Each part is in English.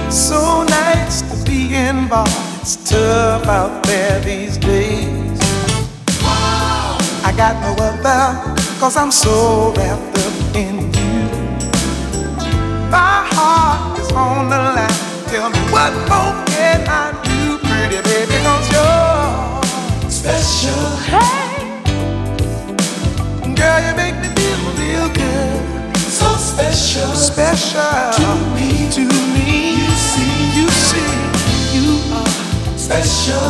So nice to be involved. It's tough out there these days. I got no other, 'cause I'm so wrapped up in you. My heart is on the line. Tell me what more can I do, pretty baby, 'cause you're special. Hey, girl, you make me feel real good. So special, special to me, to me. You see, you are special.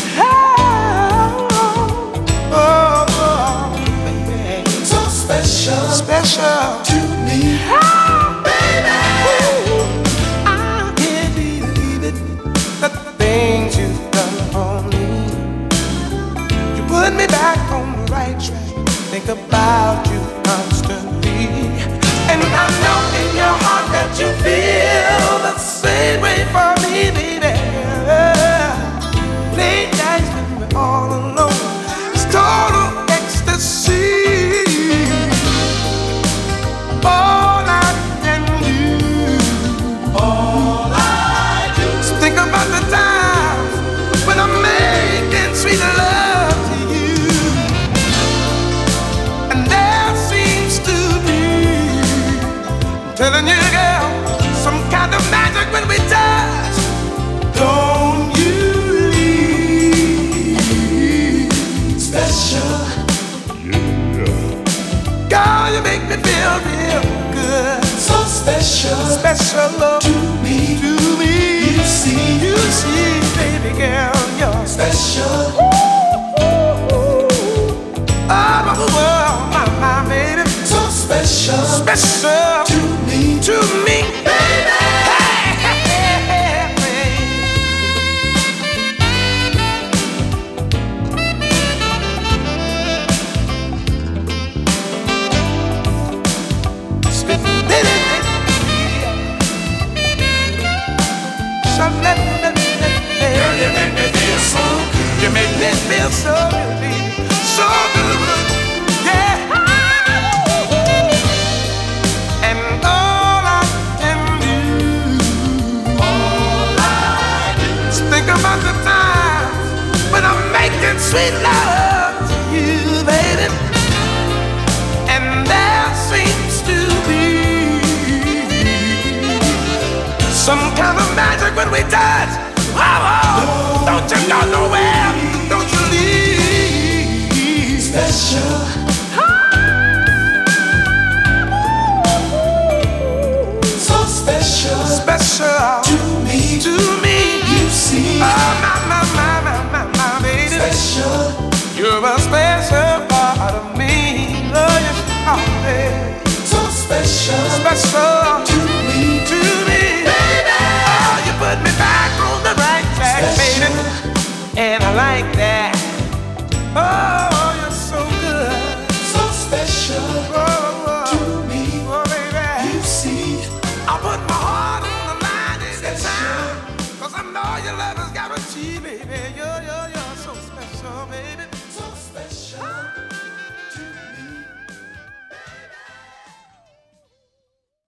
Oh, baby, so special, special to me, baby. I can't believe it, the things you've done for me. You put me back on the right track. Think about you constantly, and I know in your heart that you feel the same way for me, baby. Late nights when we're all alone, it's total ecstasy. All I can do, all I do is think about the times when I'm making sweet love to you. And there seems to be, I'm telling you, girl, some kind of magic when we touch. Don't you leave. Special. Girl, you make me feel real good. So special, special love to me, to me. You see, baby girl, you're special. Oh, my baby, so special, special to me, baby. Girl, you make me feel so good. You make me feel so good, baby. So good, yeah. And all I can do, is think about the time when I'm making sweet love to you, baby. And there seems to be some kind of magic when we touch. Oh, don't you go nowhere, don't you leave. Special. So special, special to me, you see. Oh, my baby. Special. You're a special part of me. Oh, yes, oh, baby. So special, special to me, baby. Oh, you put me back on the right track, baby, and I like that. Oh, you're so good, so special to me, oh, baby. You see, I put my heart on the line anytime, 'cause I know your love is guaranteed, baby. You're